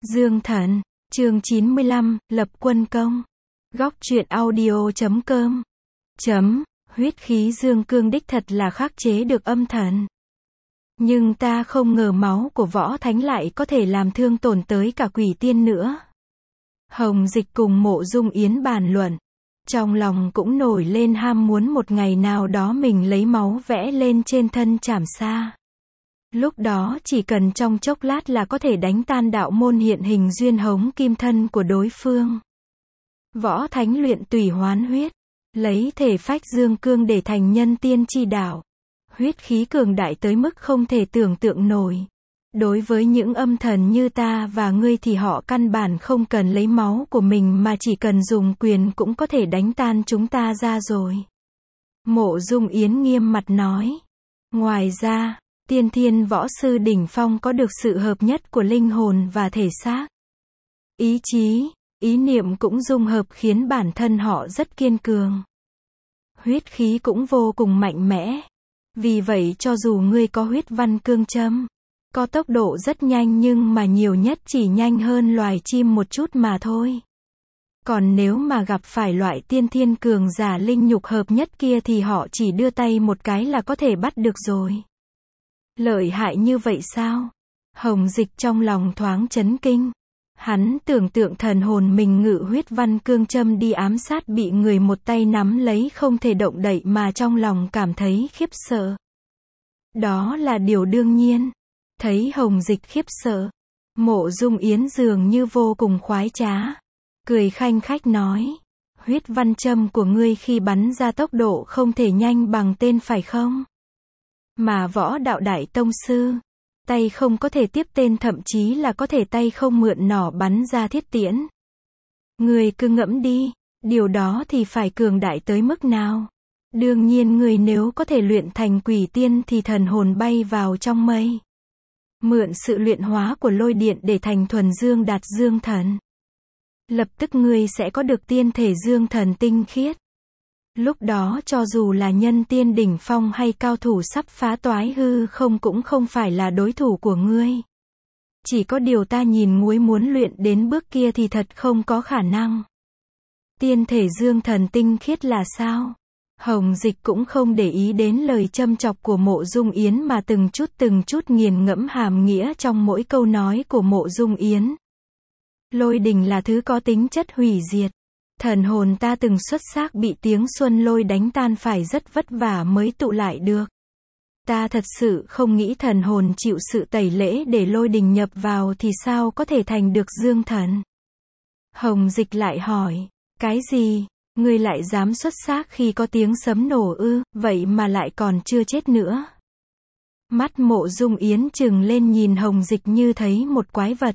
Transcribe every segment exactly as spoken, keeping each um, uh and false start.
Dương Thần, chương chín mươi lăm, lập quân công. Góc truyện audio chấm com. Chấm, huyết khí dương cương đích thật là khắc chế được âm thần. Nhưng ta không ngờ máu của võ thánh lại có thể làm thương tổn tới cả quỷ tiên nữa. Hồng Dịch cùng Mộ Dung Yến bàn luận. Trong lòng cũng nổi lên ham muốn một ngày nào đó mình lấy máu vẽ lên trên thân Trảm Sa. Lúc đó chỉ cần trong chốc lát là có thể đánh tan đạo môn hiện hình duyên hống kim thân của đối phương. Võ thánh luyện tùy hoán huyết, lấy thể phách dương cương để thành nhân tiên chi đạo. Huyết khí cường đại tới mức không thể tưởng tượng nổi. Đối với những âm thần như ta và ngươi thì họ căn bản không cần lấy máu của mình mà chỉ cần dùng quyền cũng có thể đánh tan chúng ta ra rồi. Mộ Dung Yến nghiêm mặt nói. Ngoài ra, tiên thiên võ sư đỉnh phong có được sự hợp nhất của linh hồn và thể xác. Ý chí, ý niệm cũng dung hợp khiến bản thân họ rất kiên cường. Huyết khí cũng vô cùng mạnh mẽ. Vì vậy cho dù ngươi có huyết văn cương châm, có tốc độ rất nhanh nhưng mà nhiều nhất chỉ nhanh hơn loài chim một chút mà thôi. Còn nếu mà gặp phải loại tiên thiên cường giả linh nhục hợp nhất kia thì họ chỉ đưa tay một cái là có thể bắt được rồi. Lợi hại như vậy sao? Hồng Dịch trong lòng thoáng chấn kinh. Hắn tưởng tượng thần hồn mình ngự huyết văn cương châm đi ám sát bị người một tay nắm lấy không thể động đậy mà trong lòng cảm thấy khiếp sợ. Đó là điều đương nhiên. Thấy Hồng Dịch khiếp sợ, Mộ Dung Yến dường như vô cùng khoái trá. Cười khanh khách nói, huyết văn châm của ngươi khi bắn ra tốc độ không thể nhanh bằng tên phải không? Mà võ đạo đại tông sư, tay không có thể tiếp tên thậm chí là có thể tay không mượn nỏ bắn ra thiết tiễn. Ngươi cứ ngẫm đi, điều đó thì phải cường đại tới mức nào? Đương nhiên người nếu có thể luyện thành quỷ tiên thì thần hồn bay vào trong mây. Mượn sự luyện hóa của lôi điện để thành thuần dương đạt dương thần. Lập tức ngươi sẽ có được tiên thể dương thần tinh khiết. Lúc đó cho dù là nhân tiên đỉnh phong hay cao thủ sắp phá toái hư không cũng không phải là đối thủ của ngươi. Chỉ có điều ta nhìn muối muốn luyện đến bước kia thì thật không có khả năng. Tiên thể dương thần tinh khiết là sao? Hồng Dịch cũng không để ý đến lời châm chọc của Mộ Dung Yến mà từng chút từng chút nghiền ngẫm hàm nghĩa trong mỗi câu nói của Mộ Dung Yến. Lôi đình là thứ có tính chất hủy diệt. Thần hồn ta từng xuất xác bị tiếng xuân lôi đánh tan phải rất vất vả mới tụ lại được. Ta thật sự không nghĩ thần hồn chịu sự tẩy lễ để lôi đình nhập vào thì sao có thể thành được dương thần. Hồng Dịch lại hỏi, cái gì? Ngươi lại dám xuất xác khi có tiếng sấm nổ ư, vậy mà lại còn chưa chết nữa. Mắt Mộ Dung Yến trừng lên nhìn Hồng Dịch như thấy một quái vật.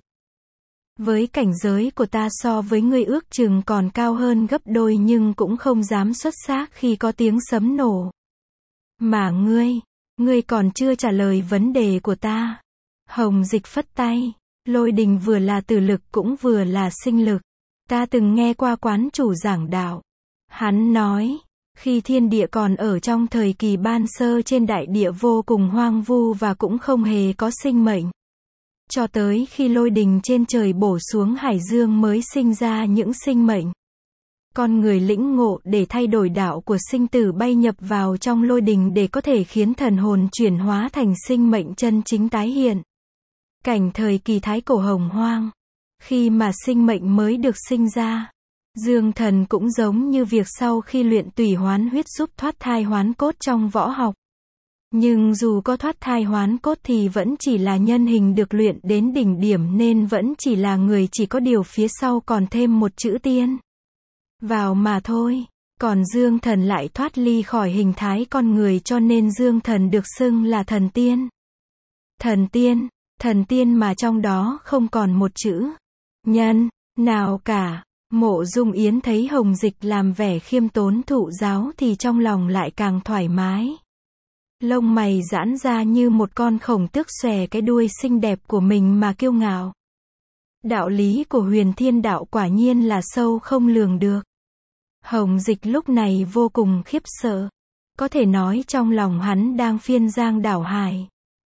Với cảnh giới của ta so với ngươi ước chừng còn cao hơn gấp đôi nhưng cũng không dám xuất xác khi có tiếng sấm nổ. Mà ngươi, ngươi còn chưa trả lời vấn đề của ta. Hồng Dịch phất tay, lôi đình vừa là tử lực cũng vừa là sinh lực. Ta từng nghe qua quán chủ giảng đạo. Hắn nói, khi thiên địa còn ở trong thời kỳ ban sơ trên đại địa vô cùng hoang vu và cũng không hề có sinh mệnh. Cho tới khi lôi đình trên trời bổ xuống hải dương mới sinh ra những sinh mệnh. Con người lĩnh ngộ để thay đổi đạo của sinh tử bay nhập vào trong lôi đình để có thể khiến thần hồn chuyển hóa thành sinh mệnh chân chính tái hiện. Cảnh thời kỳ thái cổ hồng hoang. Khi mà sinh mệnh mới được sinh ra. Dương thần cũng giống như việc sau khi luyện tùy hoán huyết giúp thoát thai hoán cốt trong võ học. Nhưng dù có thoát thai hoán cốt thì vẫn chỉ là nhân hình được luyện đến đỉnh điểm nên vẫn chỉ là người, chỉ có điều phía sau còn thêm một chữ tiên vào mà thôi. Còn dương thần lại thoát ly khỏi hình thái con người cho nên dương thần được xưng là thần tiên. Thần tiên, thần tiên mà trong đó không còn một chữ nhân nào cả. Mộ Dung Yến thấy Hồng Dịch làm vẻ khiêm tốn thụ giáo thì trong lòng lại càng thoải mái. Lông mày giãn ra như một con khổng tước xòe cái đuôi xinh đẹp của mình mà kiêu ngạo. Đạo lý của huyền thiên đạo quả nhiên là sâu không lường được. Hồng Dịch lúc này vô cùng khiếp sợ. Có thể nói trong lòng hắn đang phiên giang đảo hải.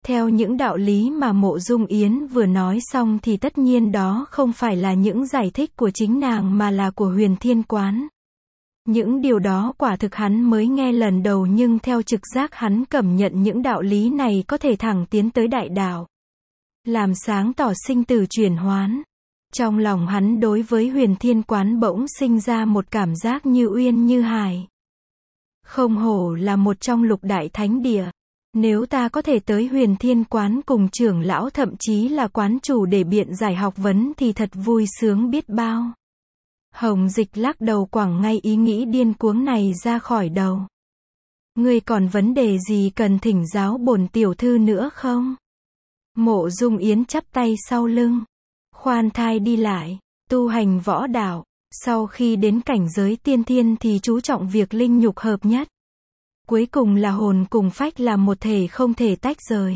Theo những đạo lý mà Mộ Dung Yến vừa nói xong thì tất nhiên đó không phải là những giải thích của chính nàng mà là của Huyền Thiên Quán. Những điều đó quả thực hắn mới nghe lần đầu, nhưng theo trực giác hắn cảm nhận những đạo lý này có thể thẳng tiến tới đại đạo, làm sáng tỏ sinh tử chuyển hoán. Trong lòng hắn đối với Huyền Thiên Quán bỗng sinh ra một cảm giác như uyên như hải. Không hổ là một trong lục đại thánh địa. Nếu ta có thể tới Huyền Thiên Quán cùng trưởng lão thậm chí là quán chủ để biện giải học vấn thì thật vui sướng biết bao. Hồng Dịch lắc đầu quẳng ngay ý nghĩ điên cuồng này ra khỏi đầu. Ngươi còn vấn đề gì cần thỉnh giáo bổn tiểu thư nữa không? Mộ Dung Yến chắp tay sau lưng, khoan thai đi lại, tu hành võ đạo, sau khi đến cảnh giới tiên thiên thì chú trọng việc linh nhục hợp nhất. Cuối cùng là hồn cùng phách là một thể không thể tách rời.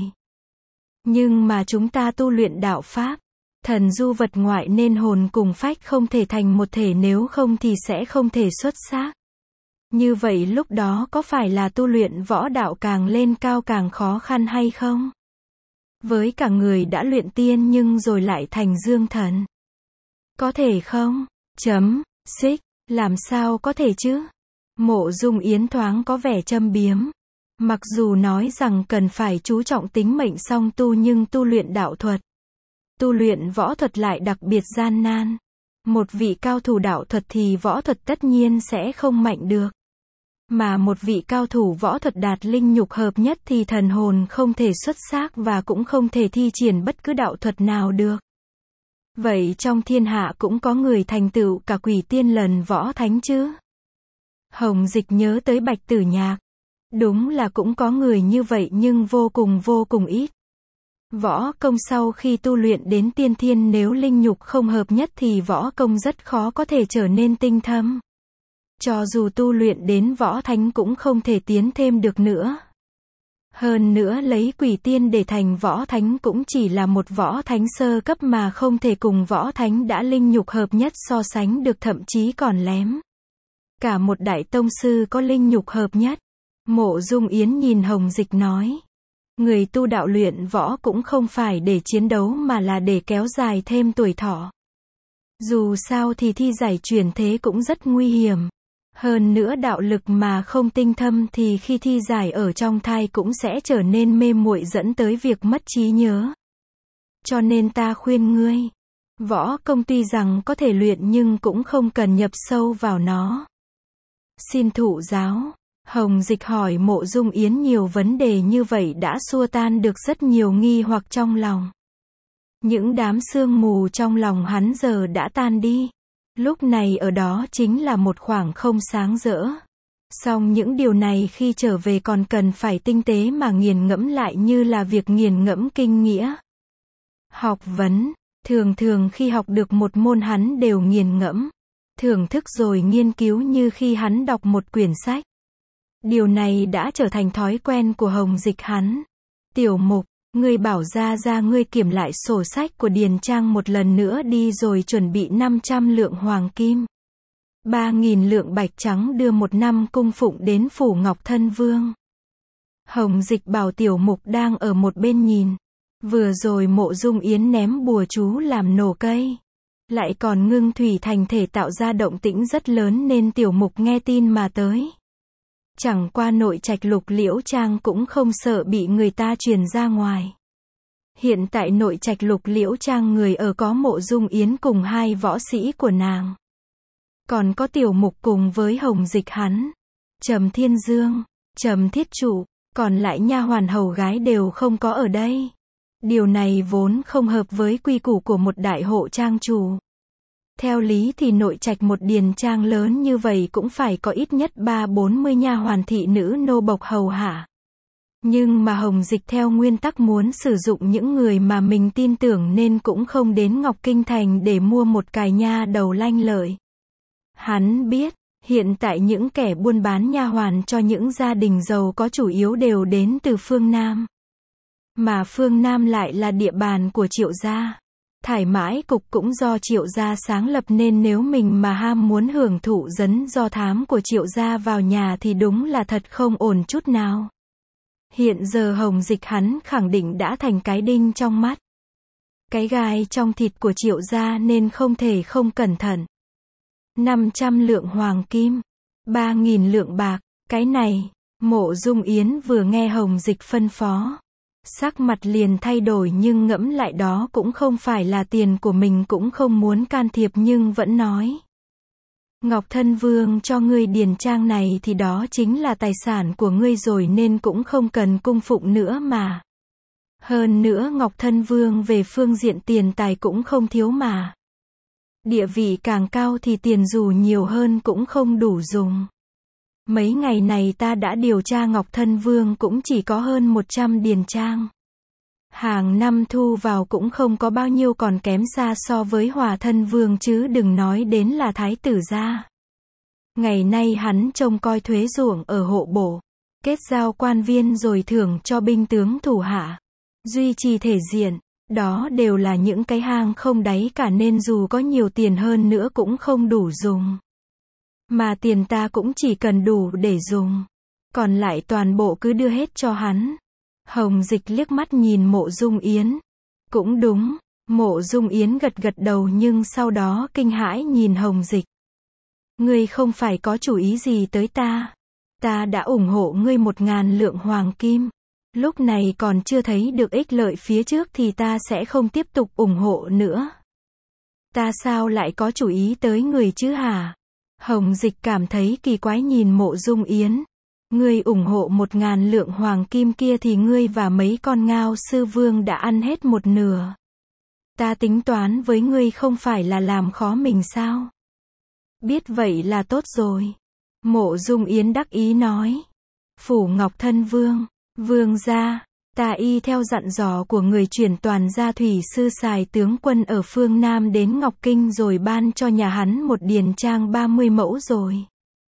Nhưng mà chúng ta tu luyện đạo pháp, thần du vật ngoại nên hồn cùng phách không thể thành một thể, nếu không thì sẽ không thể xuất xác. Như vậy lúc đó có phải là tu luyện võ đạo càng lên cao càng khó khăn hay không? Với cả người đã luyện tiên nhưng rồi lại thành dương thần. Có thể không? Chấm, xích, làm sao có thể chứ? Mộ Dung Yến thoáng có vẻ châm biếm. Mặc dù nói rằng cần phải chú trọng tính mệnh song tu nhưng tu luyện đạo thuật, tu luyện võ thuật lại đặc biệt gian nan. Một vị cao thủ đạo thuật thì võ thuật tất nhiên sẽ không mạnh được. Mà một vị cao thủ võ thuật đạt linh nhục hợp nhất thì thần hồn không thể xuất xác và cũng không thể thi triển bất cứ đạo thuật nào được. Vậy trong thiên hạ cũng có người thành tựu cả quỷ tiên lần võ thánh chứ? Hồng Dịch nhớ tới Bạch Tử Nhạc. Đúng là cũng có người như vậy nhưng vô cùng vô cùng ít. Võ công sau khi tu luyện đến tiên thiên nếu linh nhục không hợp nhất thì võ công rất khó có thể trở nên tinh thâm. Cho dù tu luyện đến võ thánh cũng không thể tiến thêm được nữa. Hơn nữa lấy quỷ tiên để thành võ thánh cũng chỉ là một võ thánh sơ cấp mà không thể cùng võ thánh đã linh nhục hợp nhất so sánh được, thậm chí còn lém. Cả một đại tông sư có linh nhục hợp nhất. Mộ Dung Yến nhìn Hồng Dịch nói. Người tu đạo luyện võ cũng không phải để chiến đấu mà là để kéo dài thêm tuổi thọ. Dù sao thì thi giải chuyển thế cũng rất nguy hiểm. Hơn nữa đạo lực mà không tinh thâm thì khi thi giải ở trong thai cũng sẽ trở nên mê muội dẫn tới việc mất trí nhớ. Cho nên ta khuyên ngươi, võ công tuy rằng có thể luyện nhưng cũng không cần nhập sâu vào nó. Xin thụ giáo. Hồng Dịch hỏi Mộ Dung Yến nhiều vấn đề như vậy đã xua tan được rất nhiều nghi hoặc trong lòng. Những đám sương mù trong lòng hắn giờ đã tan đi. Lúc này ở đó chính là một khoảng không sáng rỡ. Song những điều này khi trở về còn cần phải tinh tế mà nghiền ngẫm lại, như là việc nghiền ngẫm kinh nghĩa. Học vấn, thường thường khi học được một môn hắn đều nghiền ngẫm, thưởng thức rồi nghiên cứu như khi hắn đọc một quyển sách. Điều này đã trở thành thói quen của Hồng Dịch hắn. Tiểu Mục, ngươi bảo ra ra ngươi kiểm lại sổ sách của Điền Trang một lần nữa đi rồi chuẩn bị năm trăm lượng hoàng kim, ba nghìn lượng bạch trắng đưa một năm cung phụng đến phủ Ngọc Thân Vương. Hồng Dịch bảo Tiểu Mục đang ở một bên nhìn. Vừa rồi Mộ Dung Yến ném bùa chú làm nổ cây, lại còn ngưng thủy thành thể tạo ra động tĩnh rất lớn nên Tiểu Mục nghe tin mà tới. Chẳng qua nội trạch Lục Liễu Trang cũng không sợ bị người ta truyền ra ngoài. Hiện tại nội trạch Lục Liễu Trang người ở có Mộ Dung Yến cùng hai võ sĩ của nàng. Còn có Tiểu Mục cùng với Hồng Dịch hắn, Trầm Thiên Dương, Trầm Thiết Trụ, còn lại nha hoàn hầu gái đều không có ở đây. Điều này vốn không hợp với quy củ của một đại hộ trang chủ. Theo lý thì nội trạch một điền trang lớn như vậy cũng phải có ít nhất ba bốn mươi nha hoàn thị nữ nô bộc hầu hạ. Nhưng mà Hồng Dịch theo nguyên tắc muốn sử dụng những người mà mình tin tưởng nên cũng không đến Ngọc Kinh Thành để mua một cài nha đầu lanh lợi. Hắn biết, hiện tại những kẻ buôn bán nha hoàn cho những gia đình giàu có chủ yếu đều đến từ phương Nam. Mà phương Nam lại là địa bàn của Triệu gia. Thải mãi cục cũng do Triệu gia sáng lập nên nếu mình mà ham muốn hưởng thụ dẫn do thám của Triệu gia vào nhà thì đúng là thật không ổn chút nào. Hiện giờ Hồng Dịch hắn khẳng định đã thành cái đinh trong mắt. Cái gai trong thịt của Triệu gia nên không thể không cẩn thận. năm trăm lượng hoàng kim. ba nghìn lượng bạc. Cái này, Mộ Dung Yến vừa nghe Hồng Dịch phân phó. Sắc mặt liền thay đổi nhưng ngẫm lại đó cũng không phải là tiền của mình cũng không muốn can thiệp nhưng vẫn nói. Ngọc Thân Vương cho ngươi điền trang này thì đó chính là tài sản của ngươi rồi nên cũng không cần cung phụng nữa mà. Hơn nữa Ngọc Thân Vương về phương diện tiền tài cũng không thiếu mà. Địa vị càng cao thì tiền dù nhiều hơn cũng không đủ dùng. Mấy ngày này ta đã điều tra Ngọc Thân Vương cũng chỉ có hơn một trăm điền trang. Hàng năm thu vào cũng không có bao nhiêu còn kém xa so với Hòa Thân Vương chứ đừng nói đến là thái tử gia. Ngày nay hắn trông coi thuế ruộng ở hộ bộ, kết giao quan viên rồi thưởng cho binh tướng thủ hạ, duy trì thể diện, đó đều là những cái hang không đáy cả nên dù có nhiều tiền hơn nữa cũng không đủ dùng. Mà tiền ta cũng chỉ cần đủ để dùng, còn lại toàn bộ cứ đưa hết cho hắn. Hồng Dịch liếc mắt nhìn Mộ Dung Yến. Cũng đúng, Mộ Dung Yến gật gật đầu nhưng sau đó kinh hãi nhìn Hồng Dịch. Ngươi không phải có chủ ý gì tới ta. Ta đã ủng hộ ngươi một ngàn lượng hoàng kim. Lúc này còn chưa thấy được ích lợi phía trước thì ta sẽ không tiếp tục ủng hộ nữa. Ta sao lại có chủ ý tới người chứ hả? Hồng Dịch cảm thấy kỳ quái nhìn Mộ Dung Yến. Ngươi ủng hộ một ngàn lượng hoàng kim kia thì ngươi và mấy con ngao sư vương đã ăn hết một nửa. Ta tính toán với ngươi không phải là làm khó mình sao? Biết vậy là tốt rồi. Mộ Dung Yến đắc ý nói. Phủ Ngọc Thân Vương, vương gia, ta y theo dặn dò của người chuyển toàn gia thủy sư xài tướng quân ở phương Nam đến Ngọc Kinh rồi ban cho nhà hắn một điền trang ba mươi mẫu rồi.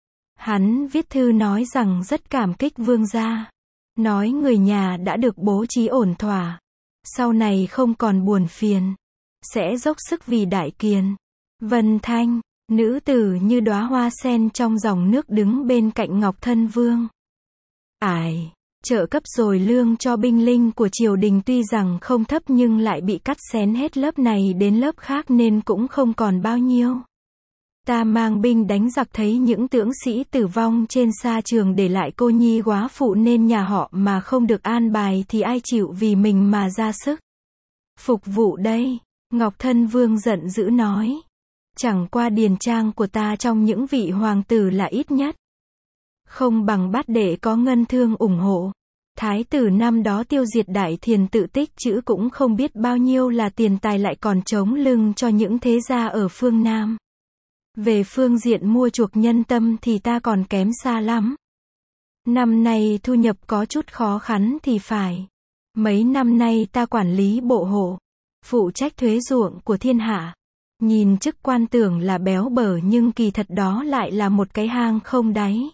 Hắn viết thư nói rằng rất cảm kích vương gia. Nói người nhà đã được bố trí ổn thỏa. Sau này không còn buồn phiền. Sẽ dốc sức vì đại kiền. Vân Thanh, nữ tử như đóa hoa sen trong dòng nước đứng bên cạnh Ngọc Thân Vương. Ải, trợ cấp rồi lương cho binh linh của triều đình tuy rằng không thấp nhưng lại bị cắt xén hết lớp này đến lớp khác nên cũng không còn bao nhiêu. Ta mang binh đánh giặc thấy những tướng sĩ tử vong trên sa trường để lại cô nhi góa phụ nên nhà họ mà không được an bài thì ai chịu vì mình mà ra sức phục vụ đây. Ngọc Thân Vương giận dữ nói. Chẳng qua điền trang của ta trong những vị hoàng tử là ít nhất. Không bằng bát đệ có ngân thương ủng hộ. Thái tử năm đó tiêu diệt đại thiền tự tích chữ cũng không biết bao nhiêu là tiền tài lại còn chống lưng cho những thế gia ở phương Nam. Về phương diện mua chuộc nhân tâm thì ta còn kém xa lắm. Năm nay thu nhập có chút khó khăn thì phải. Mấy năm nay ta quản lý bộ hộ, phụ trách thuế ruộng của thiên hạ. Nhìn chức quan tưởng là béo bở nhưng kỳ thật đó lại là một cái hang không đáy.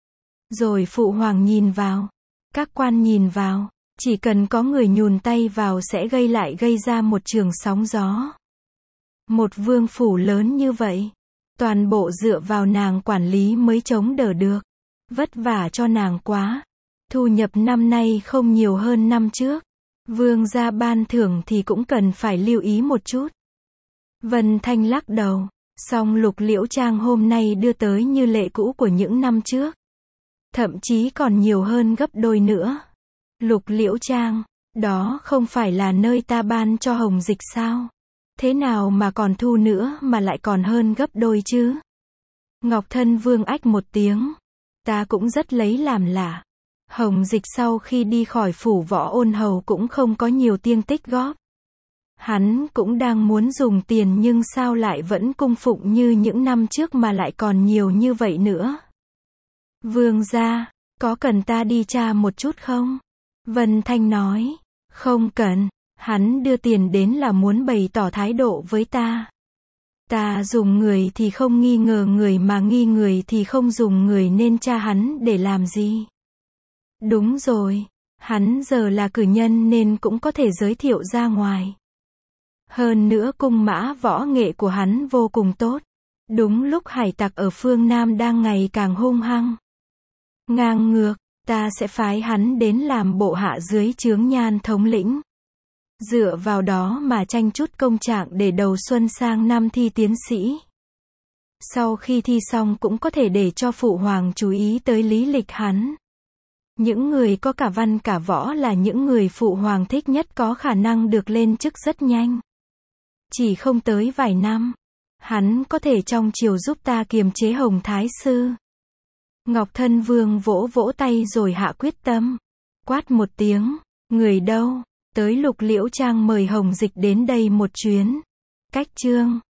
Rồi phụ hoàng nhìn vào, các quan nhìn vào, chỉ cần có người nhùn tay vào sẽ gây lại gây ra một trường sóng gió. Một vương phủ lớn như vậy, toàn bộ dựa vào nàng quản lý mới chống đỡ được. Vất vả cho nàng quá. Thu nhập năm nay không nhiều hơn năm trước. Vương gia ban thưởng thì cũng cần phải lưu ý một chút. Vân Thanh lắc đầu. Song Lục Liễu Trang hôm nay đưa tới như lệ cũ của những năm trước. Thậm chí còn nhiều hơn gấp đôi nữa. Lục Liễu Trang, đó không phải là nơi ta ban cho Hồng Dịch sao? Thế nào mà còn thu nữa mà lại còn hơn gấp đôi chứ? Ngọc Thân Vương ách một tiếng. Ta cũng rất lấy làm lạ. Hồng Dịch sau khi đi khỏi phủ Võ Ôn Hầu cũng không có nhiều tiếng tích góp. Hắn cũng đang muốn dùng tiền nhưng sao lại vẫn cung phụng như những năm trước mà lại còn nhiều như vậy nữa? Vương gia, có cần ta đi tra một chút không? Vân Thanh nói. Không cần. Hắn đưa tiền đến là muốn bày tỏ thái độ với ta. Ta dùng người thì không nghi ngờ người mà nghi người thì không dùng người nên tra hắn để làm gì? Đúng rồi, hắn giờ là cử nhân nên cũng có thể giới thiệu ra ngoài. Hơn nữa cung mã võ nghệ của hắn vô cùng tốt. Đúng lúc hải tặc ở phương Nam đang ngày càng hung hăng, ngang ngược, ta sẽ phái hắn đến làm bộ hạ dưới trướng Nhan thống lĩnh. Dựa vào đó mà tranh chút công trạng để đầu xuân sang năm thi tiến sĩ. Sau khi thi xong cũng có thể để cho phụ hoàng chú ý tới lý lịch hắn. Những người có cả văn cả võ là những người phụ hoàng thích nhất, có khả năng được lên chức rất nhanh. Chỉ không tới vài năm, hắn có thể trong triều giúp ta kiềm chế Hồng Thái Sư. Ngọc Thân Vương vỗ vỗ tay rồi hạ quyết tâm. Quát một tiếng, người đâu? Tới Lục Liễu Trang mời Hồng Dịch đến đây một chuyến. Cách chương